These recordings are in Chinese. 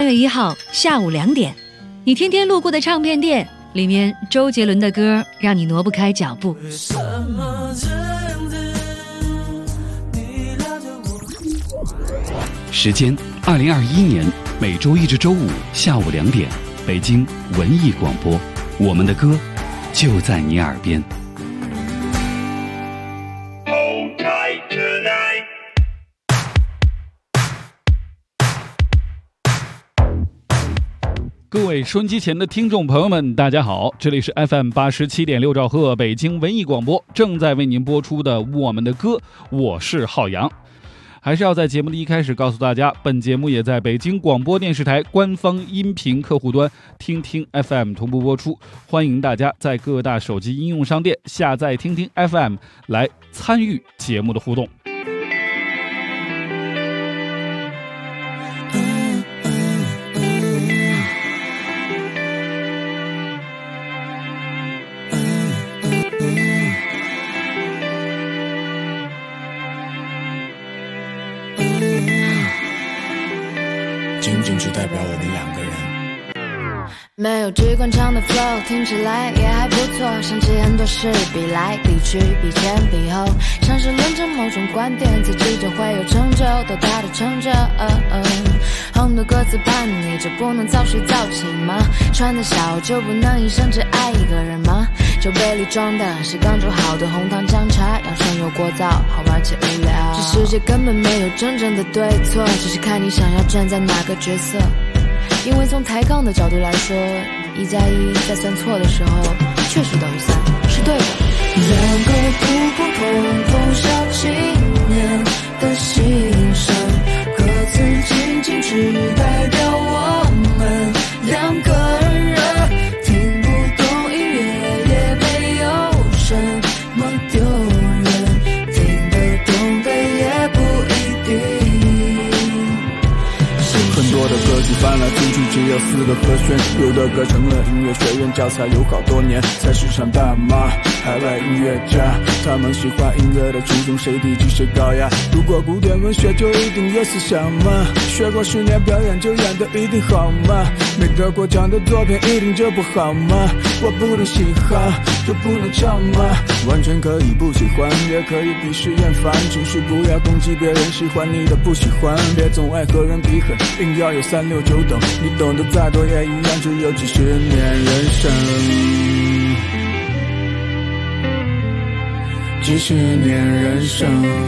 月1号下午2点，你天天路过的唱片店，里面周杰伦的歌让你挪不开脚步。 时间2021年每周一至周五下午2点，北京文艺广播，我们的歌就在你耳边。各位收音机前的听众朋友们，大家好，这里是 FM 87.6兆赫北京文艺广播，正在为您播出的我们的歌，我是浩洋。还是要在节目的一开始告诉大家，本节目也在北京广播电视台官方音频客户端听听 FM 同步播出，欢迎大家在各大手机应用商店下载听听 FM 来参与节目的互动。 仅仅只代表我们两个人。 没有机关枪的 flow 听起来也还不错，想起很多事比来比去比前比后，像是论证某种观点自己就会有成就，都大的成就。很多歌词叛逆，这不能早睡早起吗？穿得小就不能一生只爱一个人吗？酒杯里装的是刚煮好的红糖姜茶，养生又过早，好玩且无聊。这世界根本没有真正的对错，只是看你想要站在哪个角色。因为从抬杠的角度来说，1+1在算错的时候确实等于3，是对的。 两个普普通通小青年的心声，歌词仅仅只代表我们两个人，听不懂音乐也没有什么丢人，听得懂的也不一定。 很多的歌曲翻来覆去只有4个和弦，有的歌成了音乐学院教材，有好多年才市场大妈海外音乐家，他们喜欢音乐的初衷谁低级谁高呀？如果古典文学就一定有思想吗？学过10年表演就演得一定好吗？没得过奖的作品一定就不好吗？我不能喜欢就不能唱吗？完全可以不喜欢，也可以鄙视厌烦，只是不要攻击别人喜欢你的不喜欢，别总爱和人比狠，硬要有3、6、9等，你懂得再多也一样，只有几十年人生，几十年人生，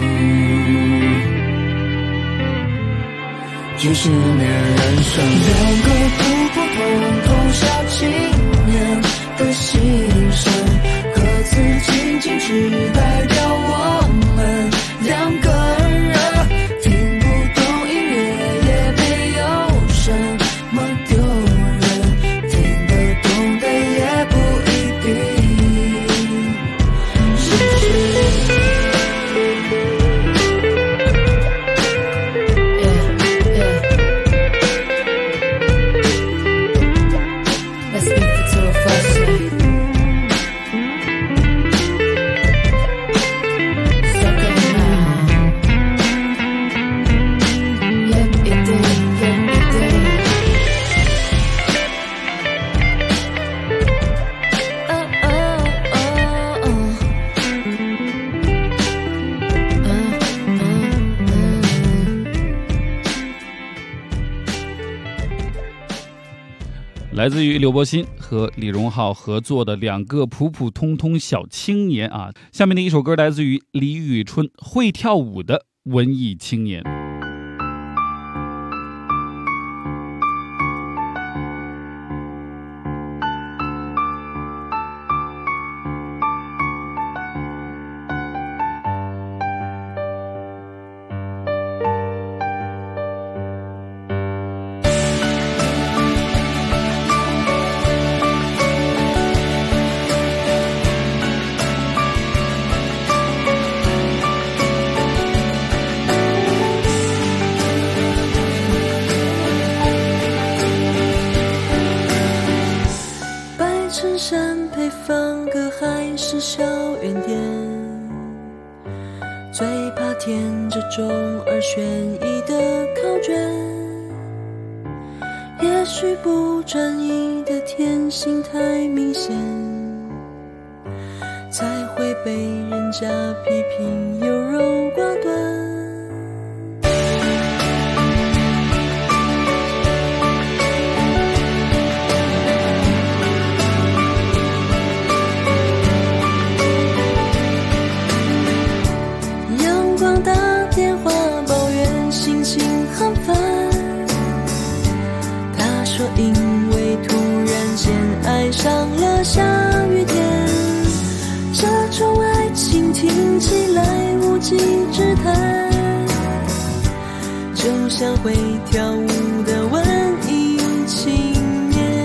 几十年人生。 两个普普通通小青年的心声，歌词仅仅只代表我们两个人，听不懂音乐也没有什么丢人，听得懂的也不一定。 来自于刘柏辛和李荣浩合作的2个普普通通小青年啊，下面的一首歌来自于李宇春，会跳舞的文艺青年。 小圆点，最怕填着中而悬疑的考卷， 也许不专一的天性太明显，才会被人家批评优柔寡断。阳光打电话抱怨心情很烦，他说因为突然间爱上了下雨天，这种爱情听起来无稽之谈，就像会跳舞的文艺青年。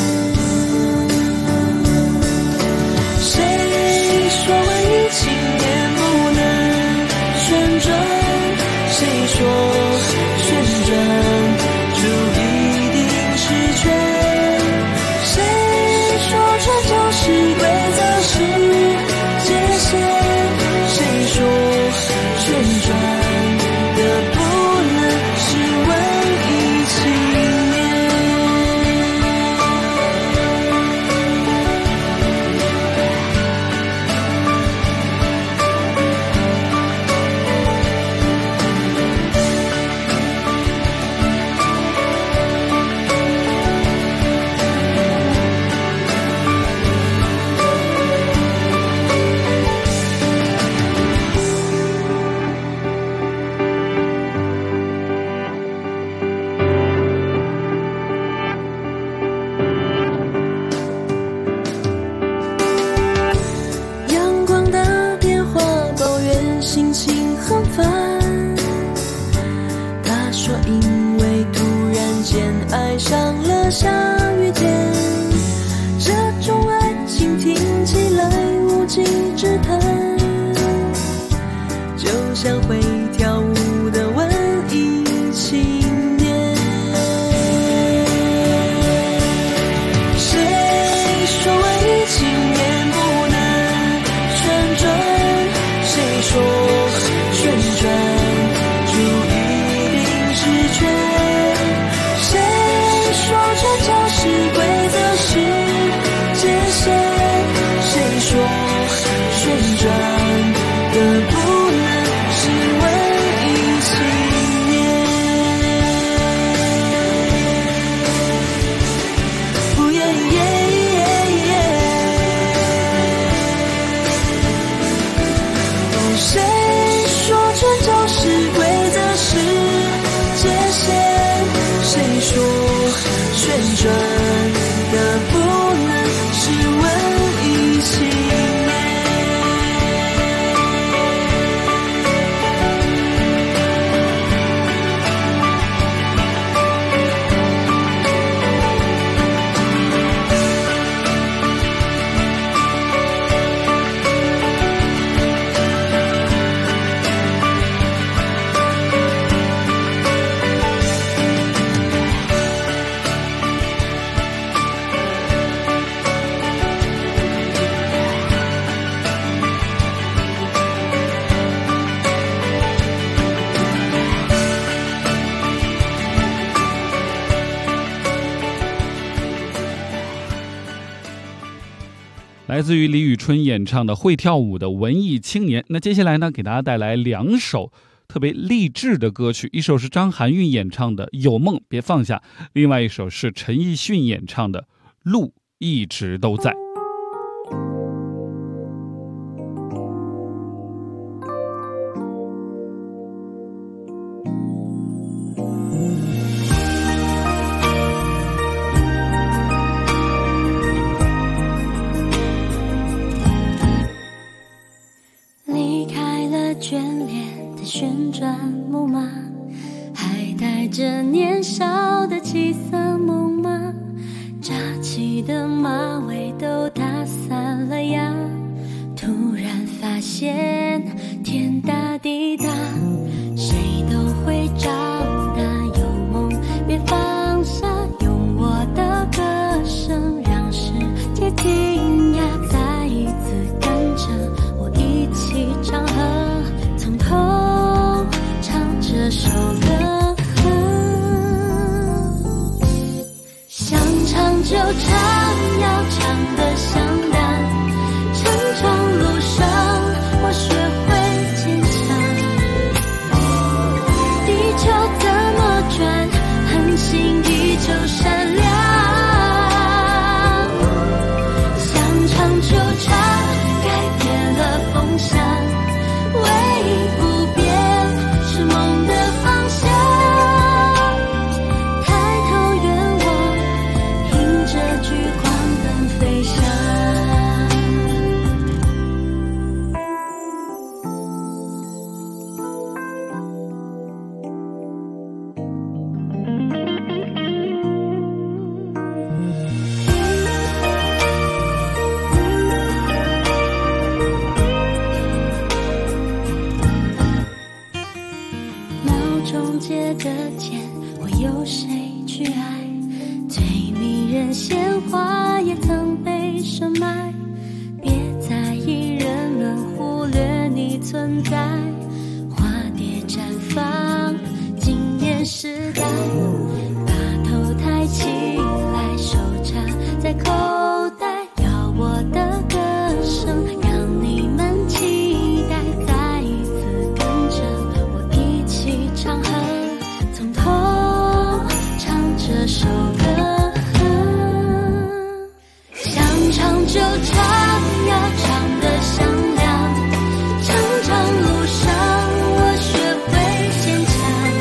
谁说文艺青年不能旋转？谁说旋转就一定是圈？谁说这就是规则是界限？谁说旋转的不能是文艺青年？阳光打电话抱怨心情很烦，他说因为突然间爱上了下雨天，这种爱情听起来无稽之谈，就像会跳舞的文艺青年。谁说文艺青年不能旋转？谁说旋转就一定是圈？谁说这就是规则是界限？谁说旋转的不能是文艺青年？不耶耶耶耶。哦，谁说这就是规则是界限？谁说旋转的不能是文艺青年？ 来自于李宇春演唱的《会跳舞的文艺青年》。那接下来呢，给大家带来2首特别励志的歌曲，一首是张含韵演唱的《有梦别放下》，另外一首是陈奕迅演唱的《路一直都在》。 离开了眷恋的旋转木马，还带着年少的七色梦吗？扎起的马尾都打散了呀，突然发现天大地大，谁都会长大。有梦别放下，用我的歌声让世界惊讶，再一次跟着我一起唱和，从头唱这首歌。 就唱，要唱得响亮。成长路上，我学会坚强。地球怎么转，恒星依旧闪亮。想唱就唱，改变了风向，唯一不变是梦的方向。抬头远望，迎着聚光灯飞翔。中间的剑，我有谁去爱？最迷人鲜花也曾被深埋。别在意人们忽略你存在，花蝶绽放，惊艳时代。把头抬起来，手插在口袋，要我的歌声让你们期待。再一次跟着我一起唱和，从头唱这首歌。想唱就唱，要唱得响亮。成长路上，我学会坚强。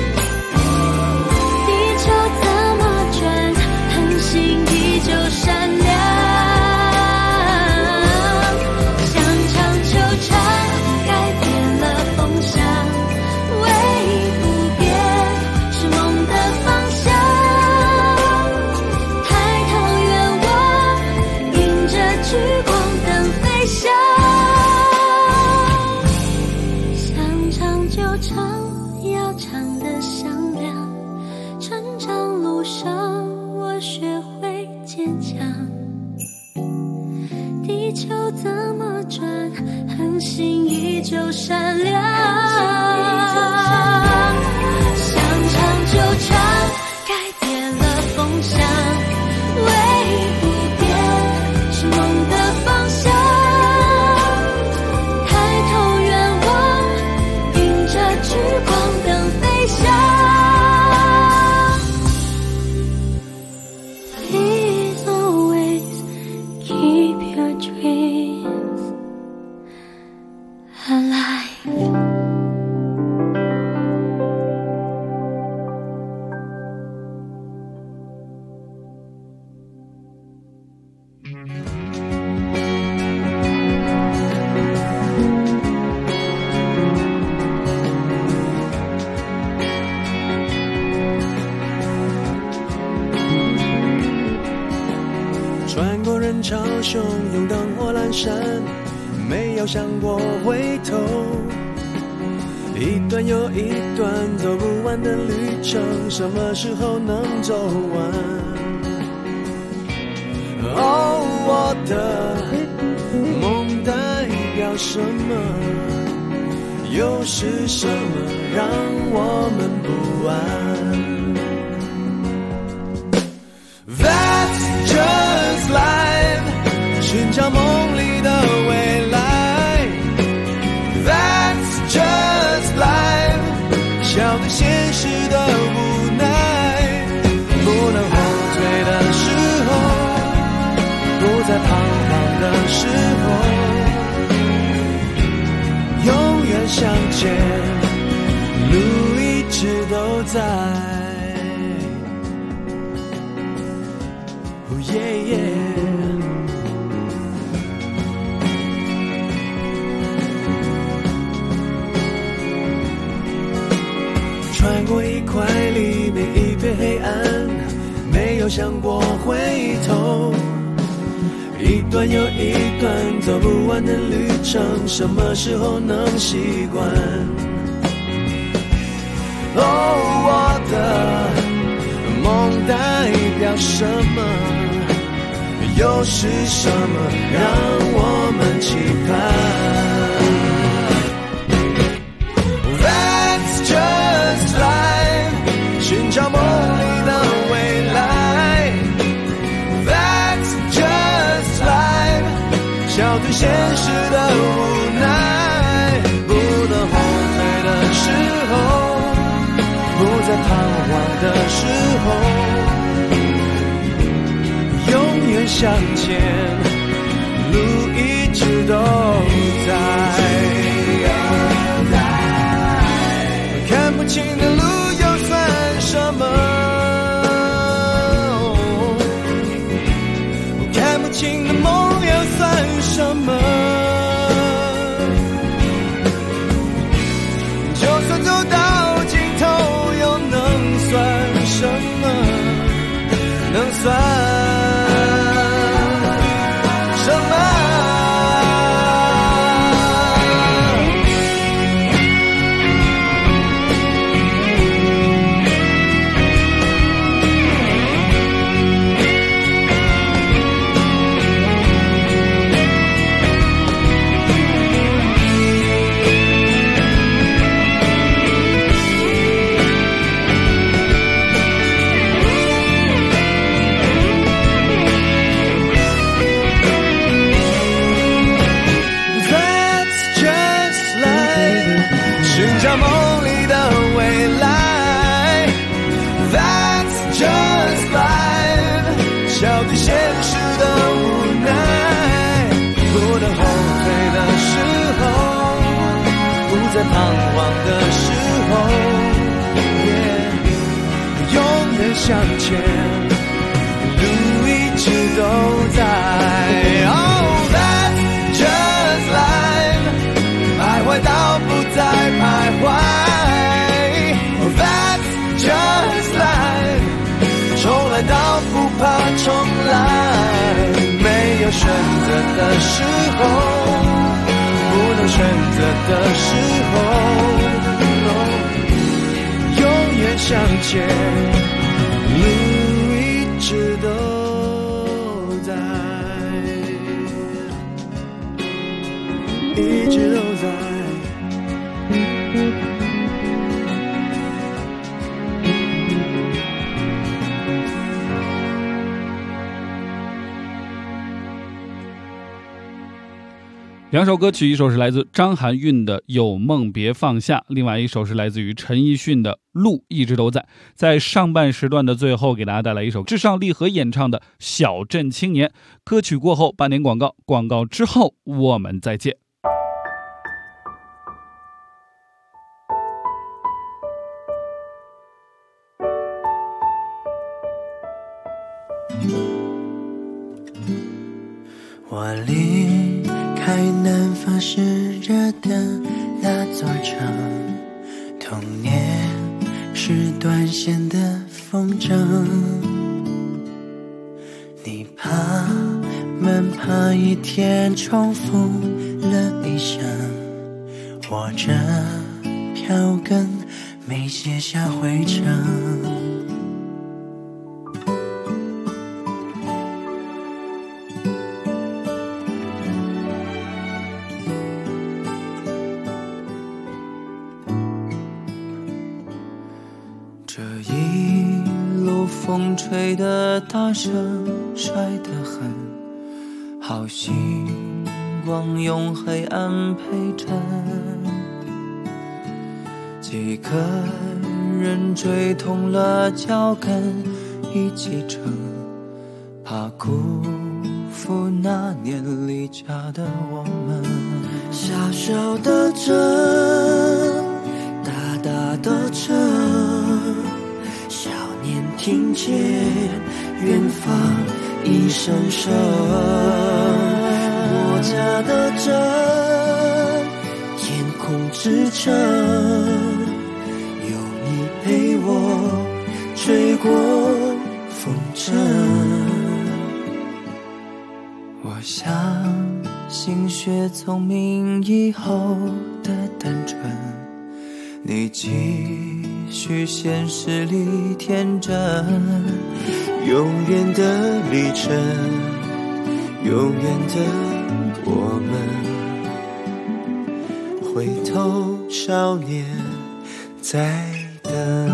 地球怎么转，恒星依旧闪亮。想唱就唱，改变了风向，唯一不变是梦的方向。抬头远望，迎着聚光灯飞翔。想唱就唱，要唱得响亮。成长路上，我学会坚强。地球怎么转，恒星依旧闪亮。想唱就唱，改变了风向，唯一不变是梦的方向。抬头远望，迎着聚光灯飞翔。Please always keep your dreams alive. 穿过人潮汹涌，灯火阑珊，没有想过回头。一段又一段走不完的旅程，什么时候能走完？哦，我的梦代表什么？又是什么让我们不安？That's just life， 寻找梦里的未来。That's just life， 笑对现实的无奈。不能后退的时候，不再彷徨的时候，永远向前，路一直都在。Yeah, yeah. 穿过一块黎明，一片黑暗，没有想过回头。一段又一段走不完的旅程，什么时候能习惯？哦，我的梦代表什么？又是什么让我们期盼？ That's just life， 寻找梦里的未来。 对现实的无奈，不能后退的时候，不再彷徨的时候，永远向前，路一直都在。看不清的路又算什么？看不清的梦又算什么？就算走到尽头，又能算什么？能算什么？寻找梦里的未来 That's just life 笑对现实的无奈，不能后退的时候，不再彷徨的时候，永远向前，路一直都在。 Oh that's just life 徘徊到不再徘徊 Oh that's just life 重来到不怕重来，没有选择的时候，不能选择的时候，永远向前，路一直都在，一直都在。 两首歌曲，一首是来自张含韵的《有梦别放下》，另外一首是来自于陈奕迅的《路一直都在》。在上半时段的最后，给大家带来一首至上励合演唱的《小镇青年》。歌曲过后半点广告，广告之后我们再见。 我离开南方湿热的那座城，童年是断线的风筝，你怕蛮怕一天重复了一生，我这票根没写下回程。这一路风吹得大声，晒得很，好星光用黑暗陪衬，几个人追痛了脚跟一起撑，怕辜负那年离家的我们。小小的镇，大大的城，少年听见远方一声声，我家的镇，天空之城，有你陪我吹过风筝。我相信学聪明以后的单纯，你继续现实里天真，永远的旅程，永远的我们，回头少年在等。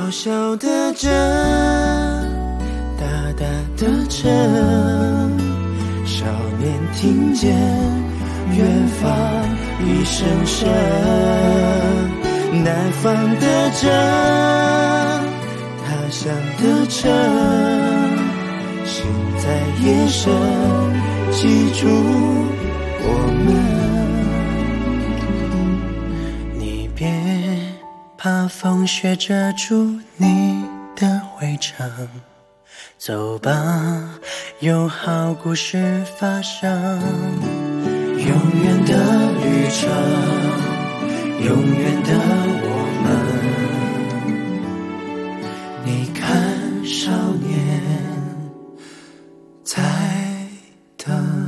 小小的镇，大大的城，少年听见远方一声声，南方的镇，他乡的城，心在夜深记住我们。你别怕风雪遮住你的回程，走吧，有好故事发生。永远的旅程，永远的我们。你看，少年在等。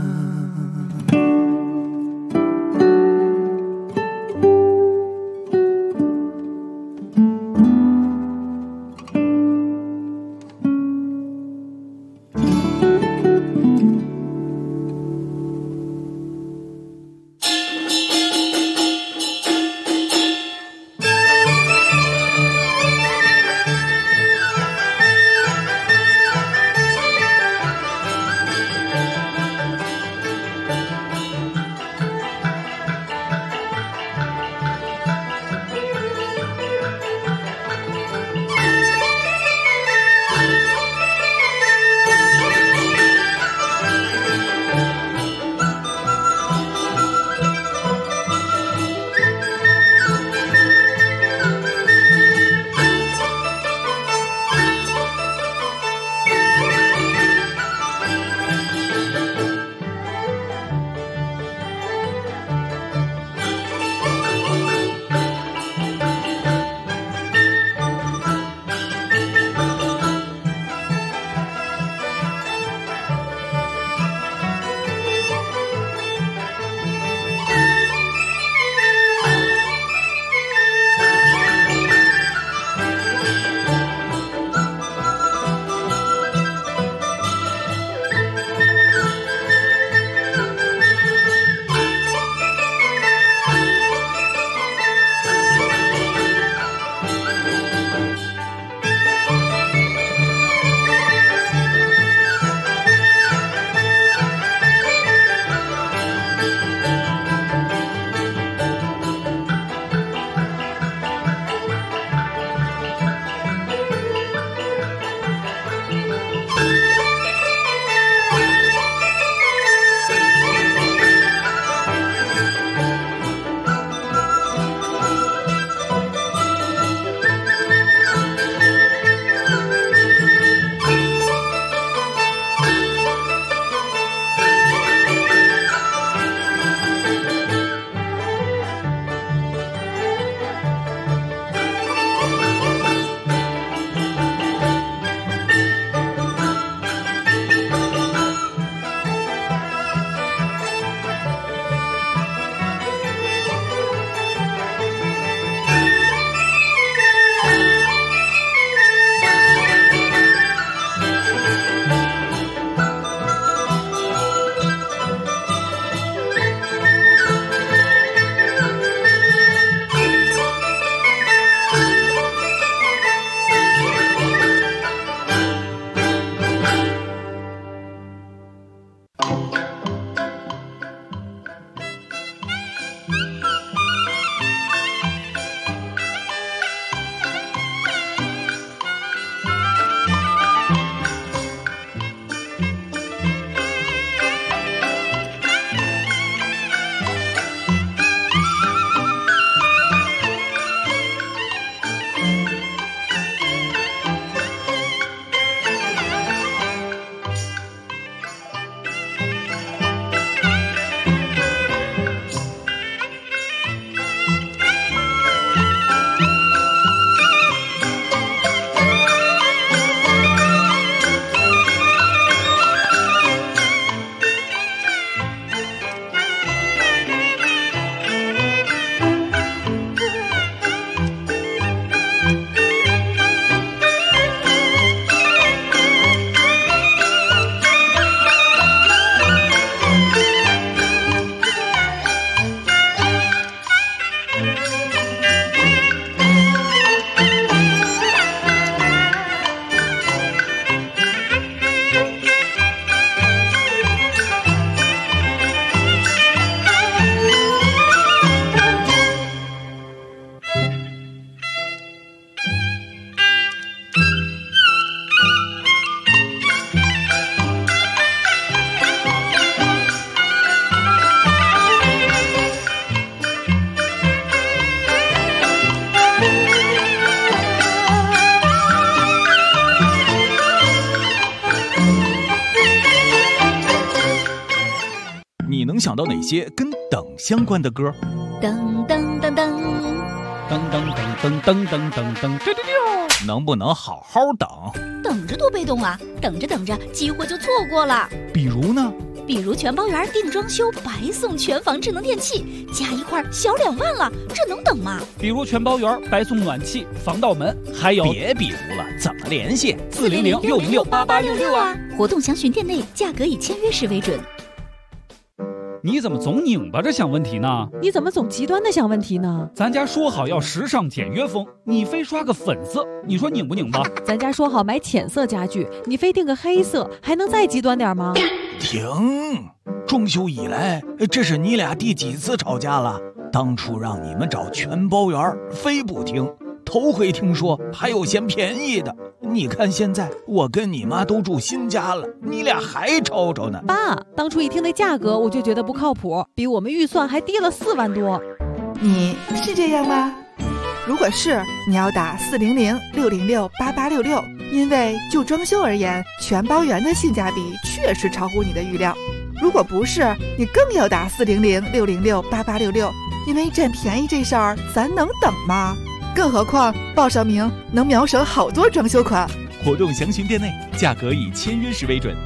到哪些跟等相关的歌？ 噔噔噔噔， 噔噔噔噔噔噔噔噔， 能不能好好等？ 等着多被动啊！等着等着，机会就错过了。 比如呢？ 比如全包园定装修，白送全房智能电器，加一块小2万了，这能等吗？ 比如全包园白送暖气、防盗门，还有别比如了，怎么联系 ？400-606-8866啊！活动详询店内，价格以签约时为准。 你怎么总拧巴着想问题呢？ 你怎么总极端的想问题呢？ 咱家说好要时尚简约风，你非刷个粉色，你说拧不拧巴？ 咱家说好买浅色家具，你非定个黑色，还能再极端点吗？ 停！装修以来，这是你俩第几次吵架了？当初让你们找全包园，非不听。头回听说还有嫌便宜的，你看现在我跟你妈都住新家了，你俩还吵吵呢。 爸，当初一听那价格我就觉得不靠谱，比我们预算还低了4万多。 你是这样吗？如果是，你要打400-606-8866，因为就装修而言，全包园的性价比确实超乎你的预料。如果不是，你更要打400-606-8866，因为占便宜这事儿咱能等吗？更何况报上名能秒省好多装修款。 活动详询店内，价格以签约时为准。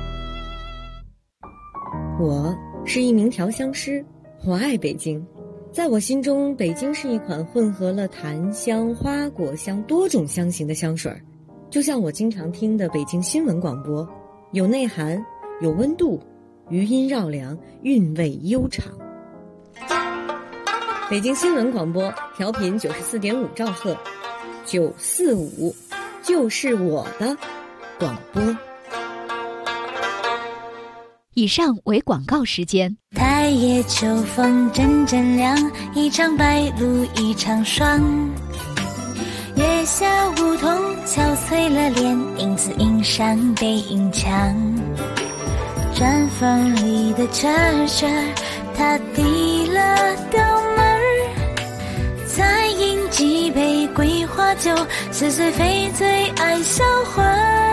我是一名调香师，我爱北京。在我心中，北京是一款混合了檀香、花果香多种香型的香水，就像我经常听的北京新闻广播，有内涵，有温度，余音绕梁，韵味悠长。北京新闻广播调频94.5兆赫，945就是我的广播。 以上为广告时间。 太夜秋风阵阵凉，一场白露一场霜。月下梧桐憔悴了脸，影子映上背影墙。毡房里的车儿，他递了刀门儿，再饮几杯桂花酒，似水非醉爱销魂。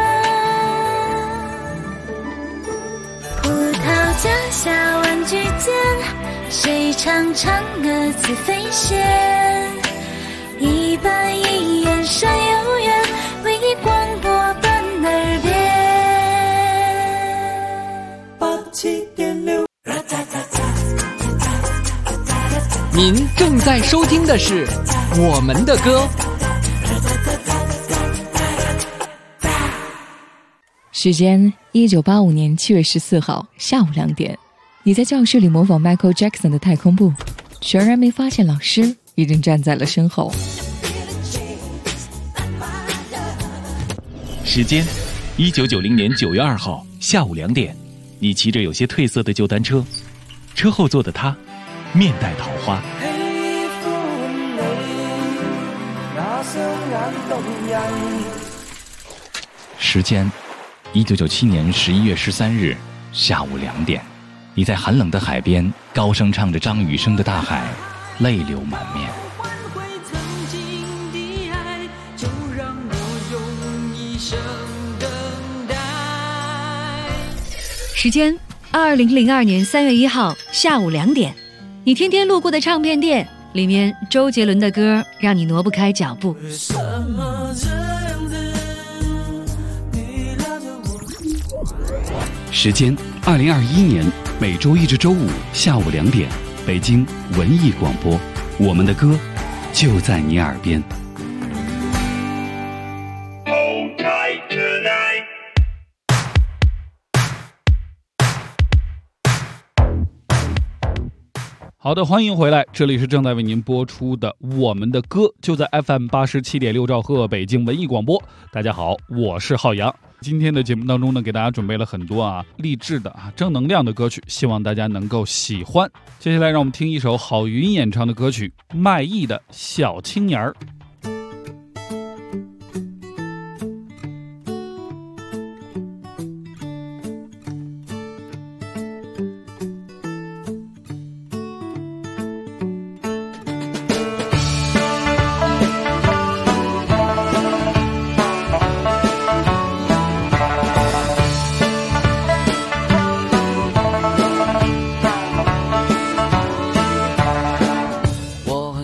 葡萄架下玩具间，谁唱嫦娥自飞仙？一板一眼山有缘，为你广播伴耳边。87.6。 您正在收听的是我们的歌。 时间1985年7月14号下午2点，你在教室里模仿 Michael Jackson 的太空步，全然没发现老师已经站在了身后。 时间1990年9月2号下午2点，你骑着有些褪色的旧单车，车后座的他面带桃花。时间1997年11月13日下午2点，你在寒冷的海边高声唱着张雨生的《大海》，泪流满面。 时间2002年3月1号下午2点，你天天路过的唱片店，里面周杰伦的歌让你挪不开脚步。 时间2021年每周一至周五下午2点，北京文艺广播，我们的歌就在你耳边。 好的，欢迎回来，这里是正在为您播出的我们的歌，就在 FM87.6兆赫北京文艺广播。大家好，我是浩洋。今天的节目当中呢，给大家准备了很多励志的正能量的歌曲，希望大家能够喜欢。接下来让我们听一首郝云演唱的歌曲，麦艺的《小青年儿》。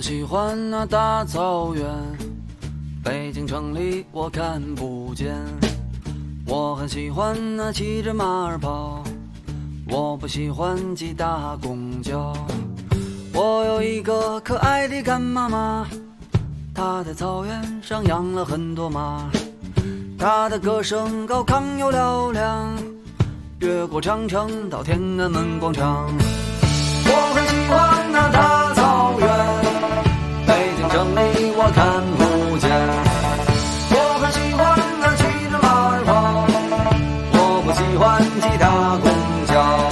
喜欢那大草原，北京城里我看不见。我很喜欢那骑着马儿跑，我不喜欢挤大公交。我有一个可爱的干妈妈，她在草原上养了很多马，她的歌声高亢又嘹亮，越过长城到天安门广场。我很喜欢那大草原，北京城里我看不见。我很喜欢那骑着马儿跑，我不喜欢挤大公交。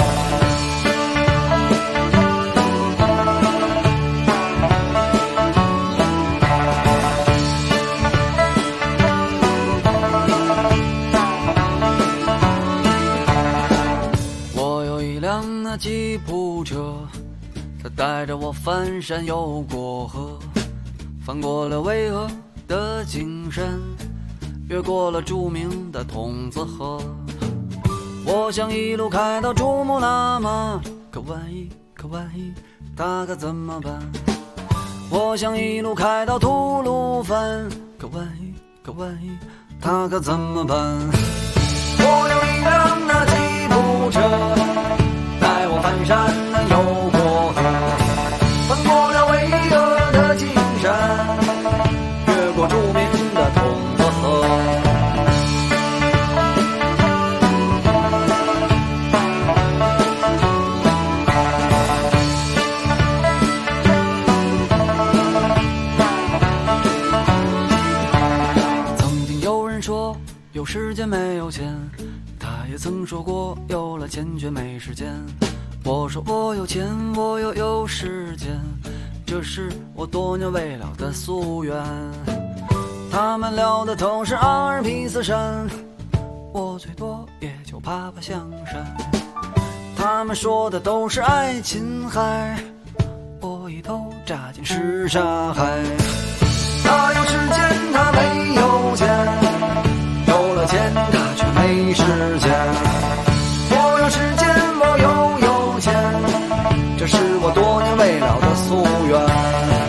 我有一辆那吉普车，它带着我翻山又过河，翻过了巍峨的金山，越过了著名的筒子河。我想一路开到珠穆朗玛，可万一它可怎么办？我想一路开到吐鲁番，可万一它可怎么办？我有一辆那吉普车，带我翻山又过河，翻过了巍峨的金山，越过著名的筒子河。曾经有人说有时间没有钱，他也曾说过有了钱却没时间。我说我有钱，我又有时间，这是我多年未了的夙愿。他们聊的都是阿尔卑斯山，我最多也就爬爬象山。他们说的都是爱琴海，我一头扎进什刹海。他有时间，他没有钱，有了钱他却没时间。我有时间，我又有钱，这是我多年未了的夙愿。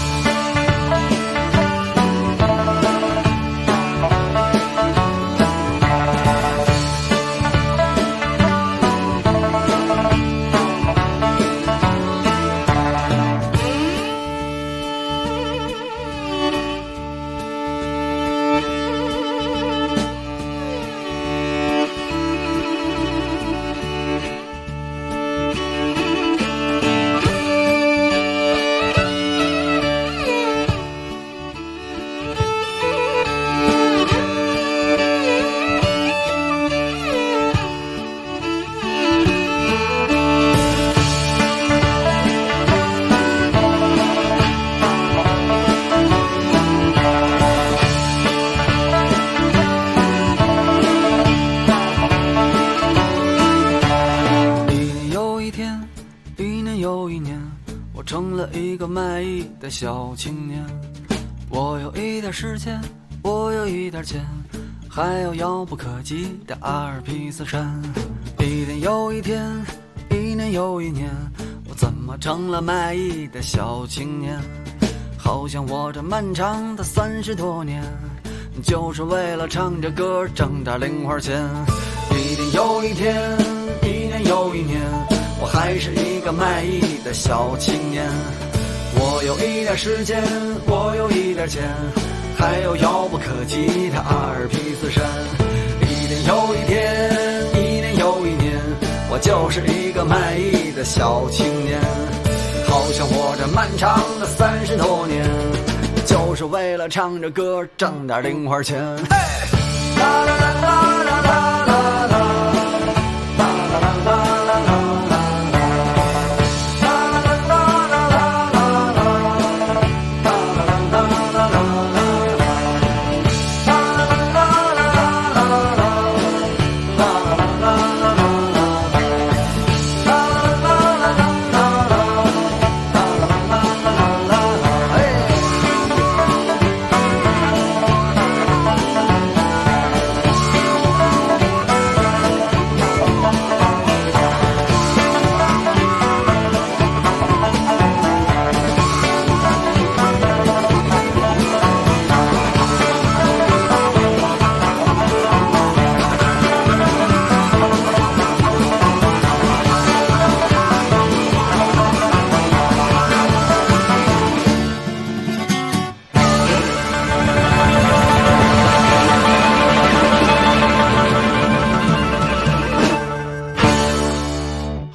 成了一个卖艺的小青年。我有一点时间，我有一点钱，还有遥不可及的阿尔卑斯山。一天又一天，一年又一年，我怎么成了卖艺的小青年？好像我这漫长的30多年，就是为了唱着歌挣点零花钱。一天又一天，一年又一年，我还是一个卖艺的小青年。我有一点时间，我有一点钱，还有遥不可及的阿尔卑斯山。一天又一天，一年又一年，我就是一个卖艺的小青年。好像我这漫长的30多年，就是为了唱着歌挣点零花钱。啦啦啦啦啦啦啦啦。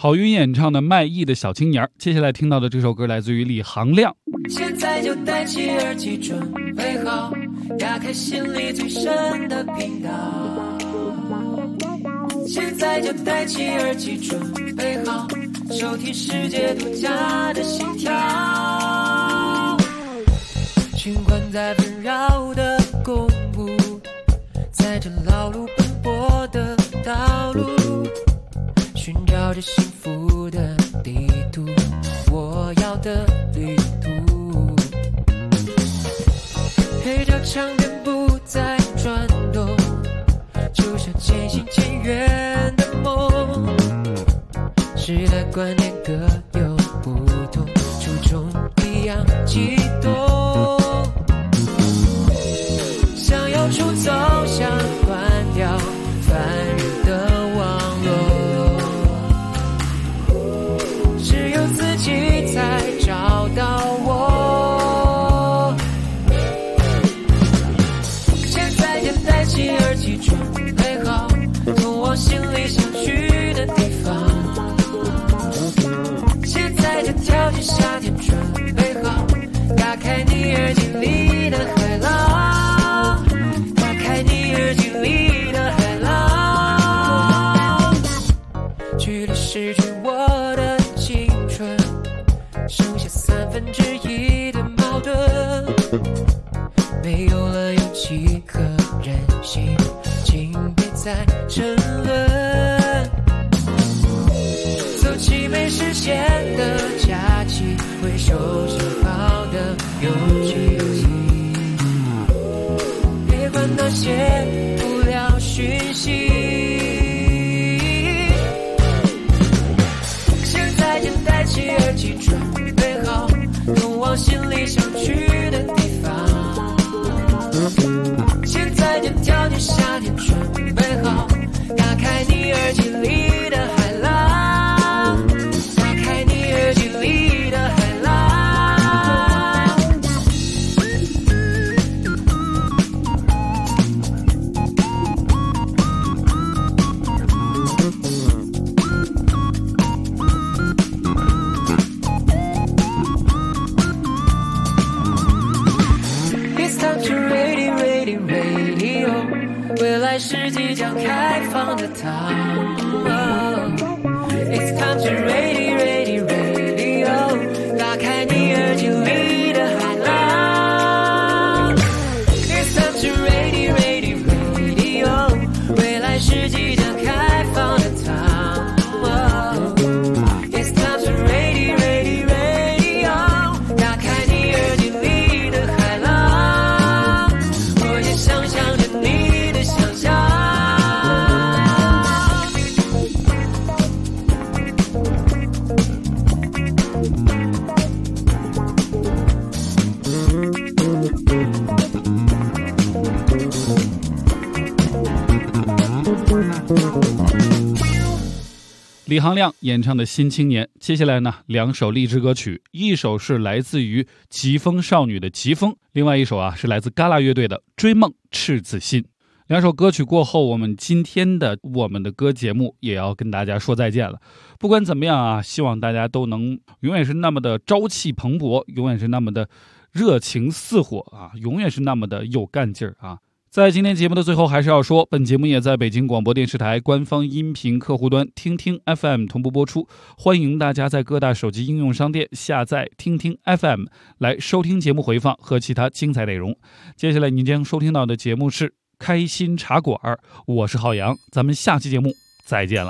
郝云演唱的卖艺的小青年。接下来听到的这首歌来自于李行亮。 现在就戴起耳机，准备好打开心里最深的频道。现在就戴起耳机，准备好收听世界独家的心跳。循环在纷扰的公路，在这劳碌奔波的道路，寻找着幸福的地图，我要的旅途。黑胶唱片不再转动，就像渐行渐远的梦。时代观念各有不同，初衷一样激动。想要出走，想关掉烦人的网络，只有自己才找到我。现在就戴起耳机，准备好通往心里想去的地方。现在就跳进夏天，准备好打开你耳机里的海浪，打开你耳机里的海浪。距离失去我的青春，剩下1/3的矛盾，没有了勇气和任性，请别再沉沦。走起没实现的假期，回收拾好的勇气，别管那些无聊讯息。现在就戴起耳机，准备好通往心里想去的地方。现在就跳进夏天，准备好打开你耳机里的海浪，打开你耳机里的海浪。It's time to radio， 未来是即将开放的堂。It's time to radio， 打开你耳机里的海浪。It's time to radio， 未来是即将开放的堂。It's time to radio， 打开你耳机里的海浪，我也想象着你的想象。 李行亮演唱的《新青年》。接下来呢，2首励志歌曲，一首是来自于疾风少女的《疾风》，另外一首是来自嘎啦乐队的《追梦赤子心》。2首歌曲过后，我们今天的我们的歌节目也要跟大家说再见了。不管怎么样希望大家都能永远是那么的朝气蓬勃，永远是那么的热情似火永远是那么的有干劲儿在今天节目的最后，还是要说，本节目也在北京广播电视台官方音频客户端听听 FM 同步播出，欢迎大家在各大手机应用商店下载听听 FM 来收听节目回放和其他精彩内容。接下来您将收听到的节目是开心茶馆，我是浩洋，咱们下期节目再见了。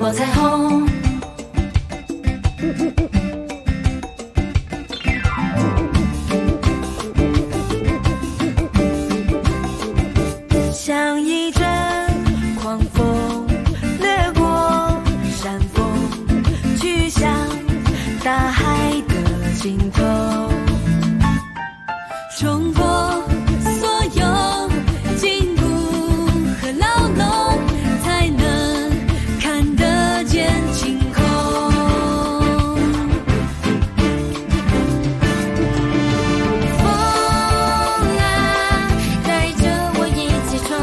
抱彩虹。 像一阵狂风掠过山峰，去向大海的尽头，冲破所有禁锢和牢笼，才能看得见晴空。风啊，带着我一起冲，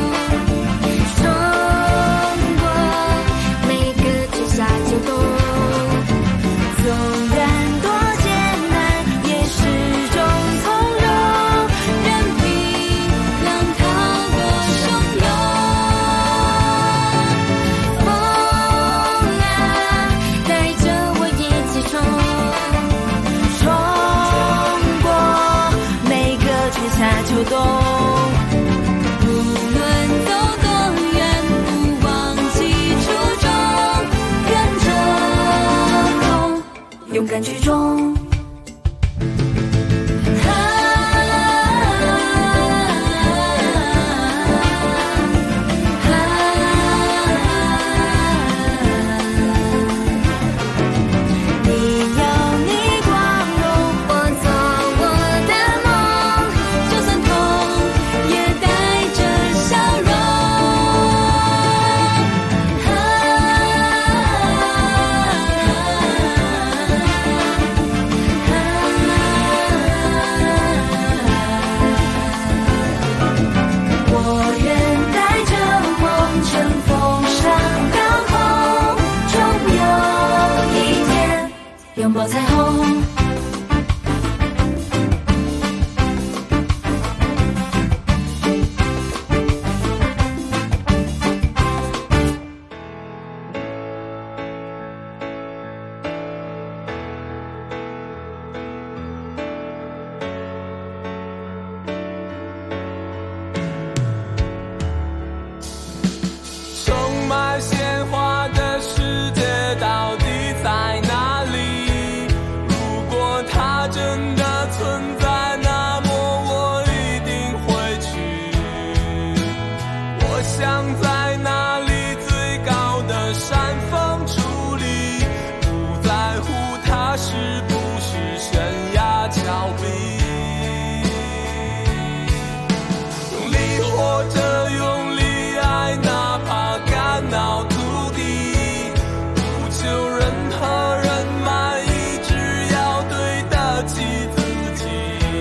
冲过每个春夏秋冬，纵然多艰难，也始终从容，任凭浪涛多汹涌。风啊，带着我一起冲，冲过每个春夏秋冬。无论走多远，不忘记初衷，跟着风，勇敢去冲。你有你光荣，我做我的梦，就算痛也带着笑容。我愿带着梦，乘风上高空，终有一天拥抱彩虹。 充满鲜花的世界到底在哪里？如果它真的存在，那么我一定会去。我想在那里最高的山峰矗立，不在乎它是不是悬崖峭壁，用力活着，用力爱，哪怕肝脑涂地，不求任何人满意，只要对得起自己。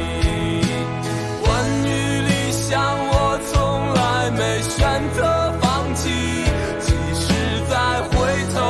关于理想，我从来没选择放弃，即使再回头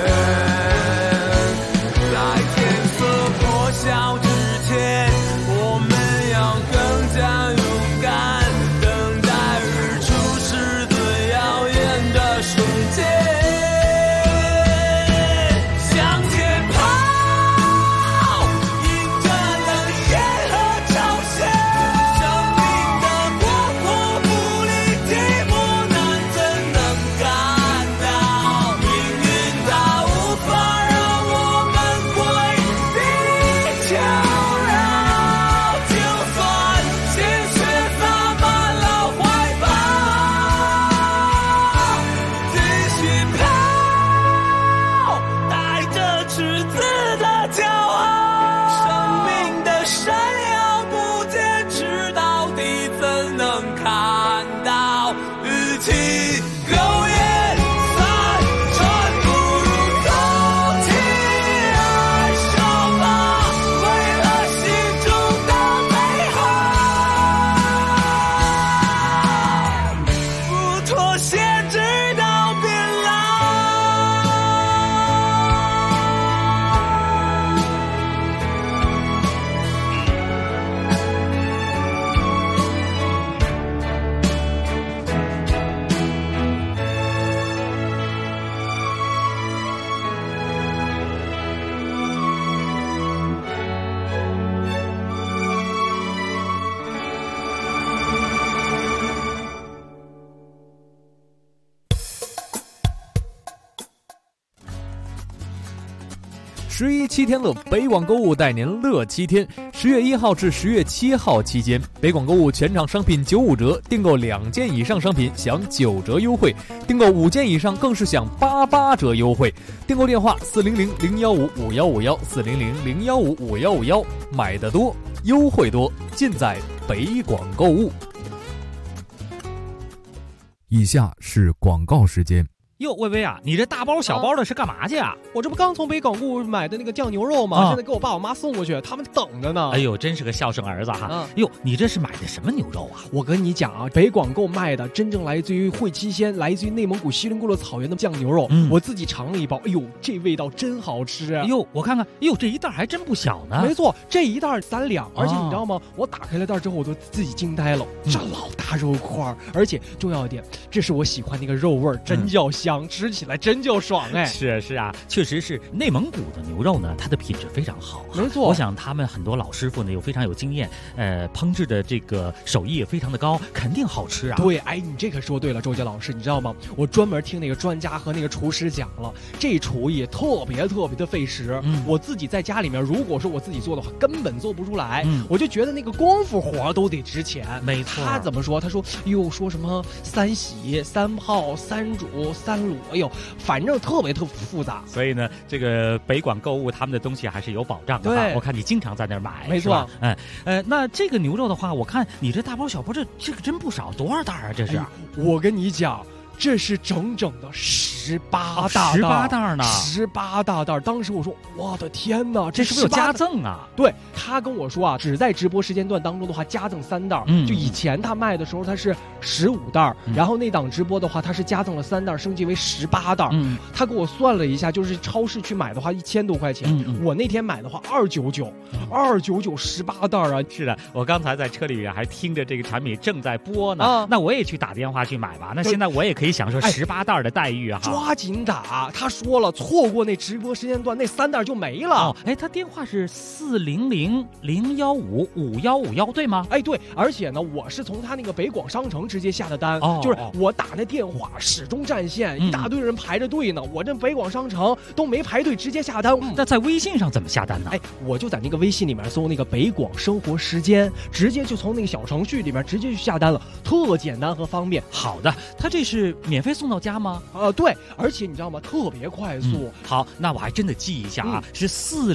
在天色破晓之前，我们要更加勇敢，等待日出是最耀眼的瞬间。向前跑，迎着冷眼和嘲笑，生命的广阔不离寂寞难怎能感到？命运它无法让我们回避求饶，就算鲜血洒满了怀抱，继续跑，带着赤子的骄傲。生命的闪耀不坚持到底，怎能看到？与其苟延残喘，不如纵情燃烧吧，为了心中的美好，不妥协直到变老。 11 7天乐，北广购物带您乐7天。10月1号至10月7号期间，北广购物全场商品95折，订购2件以上商品享9折优惠，订购5件以上更是享88折优惠。订购电话400-015-5151，400-015-5151，买得多，优惠多，尽在北广购物。以下是广告时间。 哟，薇薇啊，你这大包小包的是干嘛去啊？ 我这不刚从北广购物买的那个酱牛肉吗？现在给我爸我妈送过去，他们等着呢。 哎呦，真是个孝顺儿子哈！哟，你这是买的什么牛肉啊？ 我跟你讲啊，北广购卖的真正来自于会期鲜，来自于内蒙古锡林郭勒草原的酱牛肉。我自己尝了一包，哎呦，这味道真好吃啊！ 哎呦，我看看，哎呦，这一袋还真不小呢。 没错，这一袋3两，而且你知道吗？我打开了袋之后，我都自己惊呆了，这老大肉块，而且重要一点，这是我喜欢那个肉味，真叫香，吃起来真就爽哎！ 是啊，确实是内蒙古的牛肉呢，它的品质非常好。 没错， 我想他们很多老师傅呢又非常有经验，烹制的这个手艺也非常的高，肯定好吃啊。 对，哎，你这可说对了，周杰老师，你知道吗？我专门听那个专家和那个厨师讲了，这厨艺特别的费时。我自己在家里面，如果说我自己做的话，根本做不出来。我就觉得那个功夫活都得值钱。 没错。 他怎么说？他说，哟，说什么3洗、3泡、3煮、3卤，哎呦，反正特别复杂。 所以呢，这个北广购物他们的东西还是有保障的。对，我看你经常在那儿买， 没错。 那这个牛肉的话，我看你这大包小包，这个真不少，多少袋啊？这是？ 我跟你讲。这是整整的18 袋呢 ，18大袋。当时我说，我的天哪， 这是不是有加赠啊？ 对，他跟我说啊，只在直播时间段当中的话，加赠3袋。就以前他卖的时候，他是15袋，然后那档直播的话，他是加赠了3袋，升级为18袋。他给我算了一下，就是超市去买的话1000多块钱，我那天买的话299，29918袋啊！ 是的，我刚才在车里面还听着这个产品正在播呢，那我也去打电话去买吧。那现在我也可以享受18袋的待遇啊！ 抓紧打！他说了，错过那直播时间段，那3袋就没了。 他电话是400-015-5151，对吗？ 对，而且呢，我是从他那个北广商城直接下的单，就是我打那电话始终占线，一大堆人排着队呢。我这北广商城都没排队，直接下单。 那在微信上怎么下单呢？ 我就在那个微信里面搜那个北广生活时间，直接就从那个小程序里面直接去下单了，特简单和方便。 好的，他这是免费送到家吗？ 对，而且你知道吗？特别快速。 好，那我还真的记一下啊，是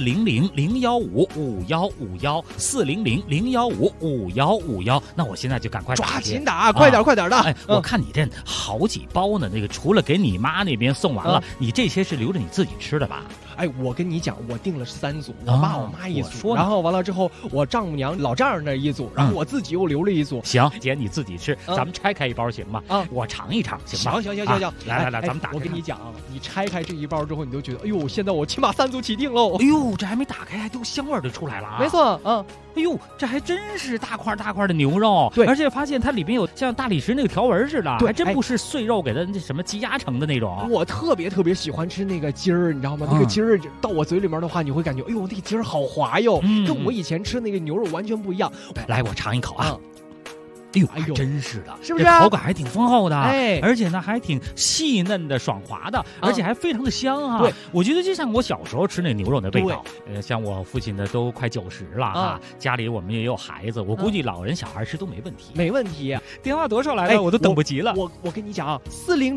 400-015-5151，400-015-5151。那我现在就赶快抓紧打，快点的。 我看你这好几包呢，那个除了给你妈那边送完了，你这些是留着你自己吃的吧？ 哎，我跟你讲，我订了3组，我爸我妈一组，然后完了之后我丈母娘老丈人那一组，然后我自己又留了一组。 行，姐你自己吃，咱们拆开一包行吗？我尝一尝行吗？ 行， 来，咱们打开。 我跟你讲啊，你拆开这一包之后，你就觉得，哎呦，现在我起码3组起订喽。 哎呦，这还没打开，还都香味儿就出来了啊！ 没错， 哎呦，这还真是大块大块的牛肉， 对， 而且发现它里面有像大理石那个条纹似的， 对， 还真不是碎肉给它那什么积压成的那种。 我特别喜欢吃那个筋儿，你知道吗？那个筋儿到我嘴里面的话，你会感觉，哎呦，那个筋儿好滑哟，跟我以前吃那个牛肉完全不一样。 来，我尝一口啊。哎呦，真是的， 是不是？ 这口感还挺丰厚的， 哎， 而且呢还挺细嫩的、爽滑的，而且还非常的香啊。 对， 我觉得就像我小时候吃那牛肉的味道。像我父亲的都快90了啊，家里我们也有孩子，我估计老人小孩吃都没问题。 没问题。 电话多少来了？我都等不及了。 我跟你讲啊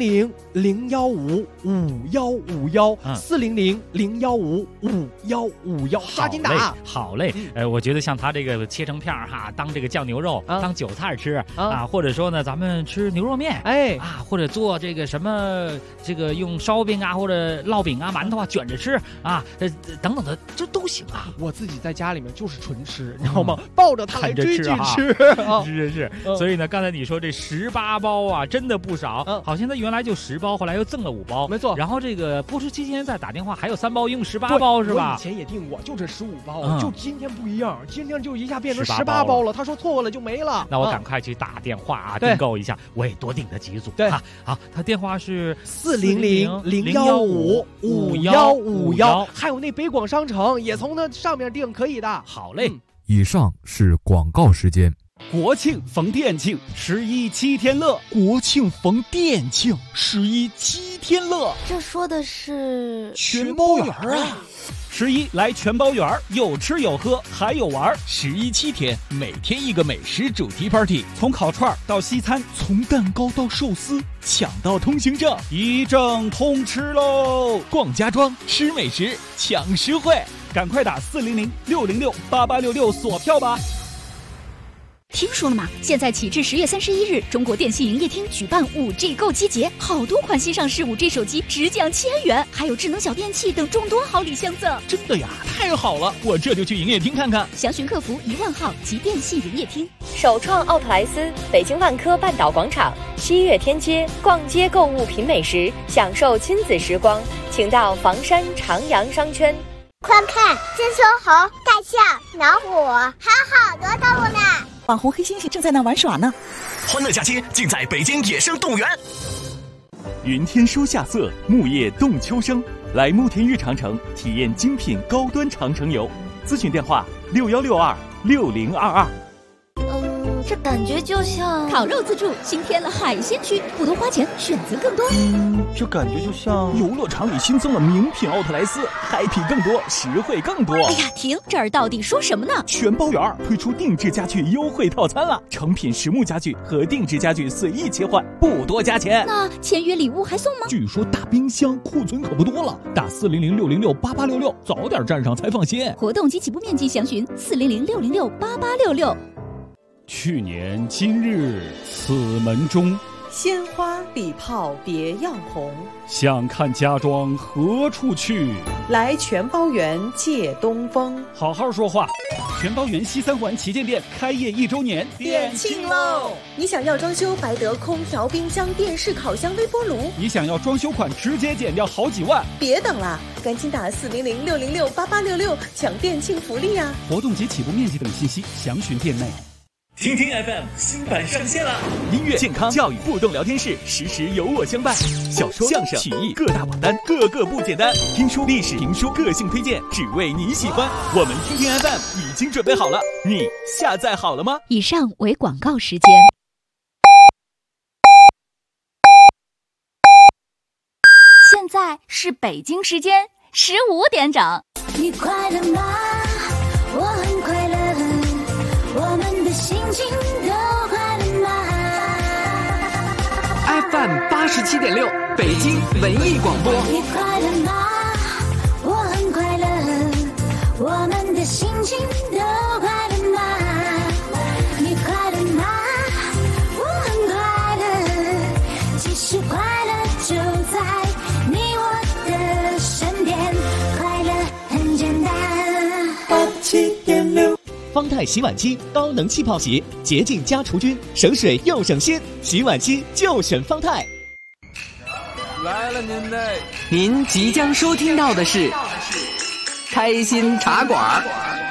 ，400-015-515，400-015-515，抓紧打。 好嘞，我觉得像他这个切成片哈，当这个酱牛肉，当韭菜吃啊，或者说呢，咱们吃牛肉面，或者做这个什么，这个用烧饼啊，或者烙饼啊、馒头啊卷着吃啊，等等的，这都行啊。 我自己在家里面就是纯吃，你知道吗？抱着它来追剧吃， 是。所以呢，刚才你说这18包啊，真的不少。好像它原来就10包，后来又赠了5包， 没错。 然后这个播出期间再打电话，还有3包，一共18包是吧？ 我以前也订过，就这15包，就今天不一样，今天就一下变成18包了。他说错了就没了。 那我赶快去打电话啊，订购一下，我也多订了几组。 对， 好，他电话是 400-015-515，还有那北广商城也从那上面订，可以的。 好嘞。 以上是广告时间。 国庆逢店庆，11七天乐。 国庆逢店庆，11七天乐。 这说的是全包圆啊 ！11来全包圆，有吃有喝还有玩。 11七天，每天一个美食主题 party， 从烤串到西餐， 从蛋糕到寿司，抢到通行证， 一证通吃喽！ 逛家装，吃美食，抢实惠， 赶快打400-606-8866锁票吧！ 听说了吗？现在起至10月31日，中国电信营业厅举办5G 购机节，好多款新上市5G 手机直降1000元，还有智能小电器等众多好礼相赠。 真的呀，太好了！我这就去营业厅看看。 详询客服10000号及电信营业厅。 首创奥特莱斯，北京万科半岛广场7月天街，逛街购物品美食，享受亲子时光，请到房山长阳商圈。 快看，这松猴、大象、老虎，还有好多动物呢。 网红黑猩猩正在那玩耍呢。 欢乐假期尽在北京野生动物园。云天书夏色，木叶动秋生，来慕田峪长城体验精品高端长城游。咨询电话61626022。 这感觉就像烤肉自助新添了海鲜区，不多花钱，选择更多。 这感觉就像游乐场里新增了名品奥特莱斯，happy更多，实惠更多。 哎呀，停！这儿到底说什么呢？ 全包圆推出定制家具优惠套餐了，成品实木家具和定制家具随意切换，不多加钱。 那签约礼物还送吗？ 据说大冰箱库存可不多了，打400-606-8866，早点站上才放心。 活动及起步面积详询400-606-8866。 去年今日此门中， 鲜花礼炮别样红。 想看家装何处去？ 来全包园借东风。 好好说话。全包园西3环旗舰店开业1周年， 店庆喽！你想要装修白得空调、冰箱、电视、烤箱、微波炉？ 你想要装修款直接减掉好几万？ 别等了，赶紧打400-606-8866抢店庆福利呀！ 活动及起步面积等信息详询店内。 听听 FM 新版上线了，音乐、健康、教育、互动聊天室，时时有我相伴。小说、相声、曲艺各大榜单，个个不简单。听书、历史、评书，个性推荐，只为你喜欢。我们听听 FM 已经准备好了，你下载好了吗？ 以上为广告时间。 现在是北京时间15点整。 你快乐吗？我很快乐。我们的心情都快乐吗 ？FM 87.6，北京文艺广播。 你快乐吗？我很快乐。我们的心情都快乐吗？你快乐吗？我很快乐。其实快乐就在你我的身边，快方太洗碗机高能气泡洗，洁净加除菌，省水又省心。洗碗机就选方太。 来了您嘞！ 您即将收听到的是开心茶馆。